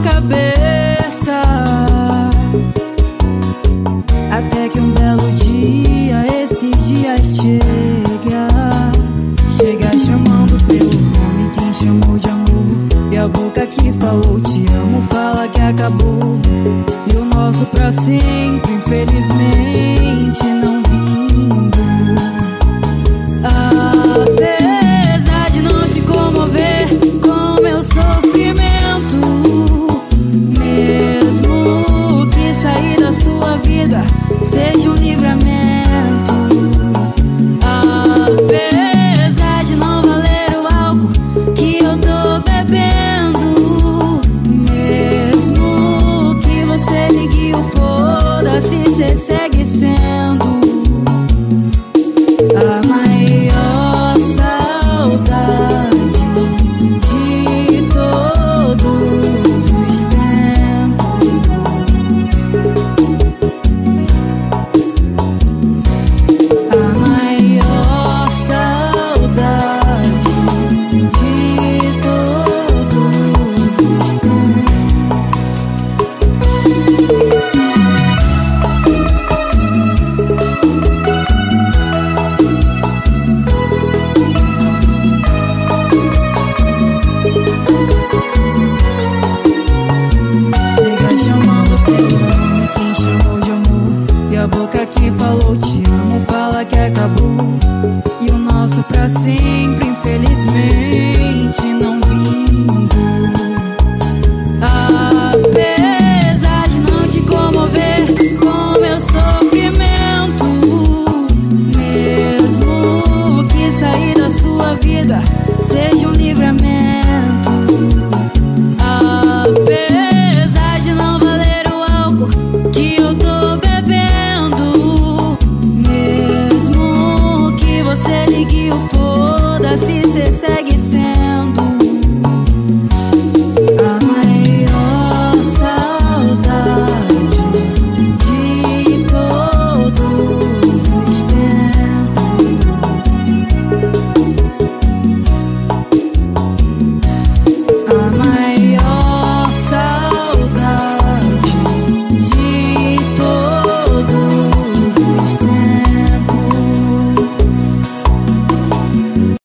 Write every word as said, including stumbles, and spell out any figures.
cabeça. Até que um belo dia, esse dia chega. Chega chamando pelo nome, quem chamou de amor. E a boca que falou te amo, fala que acabou. E o nosso pra sempre, infelizmente, não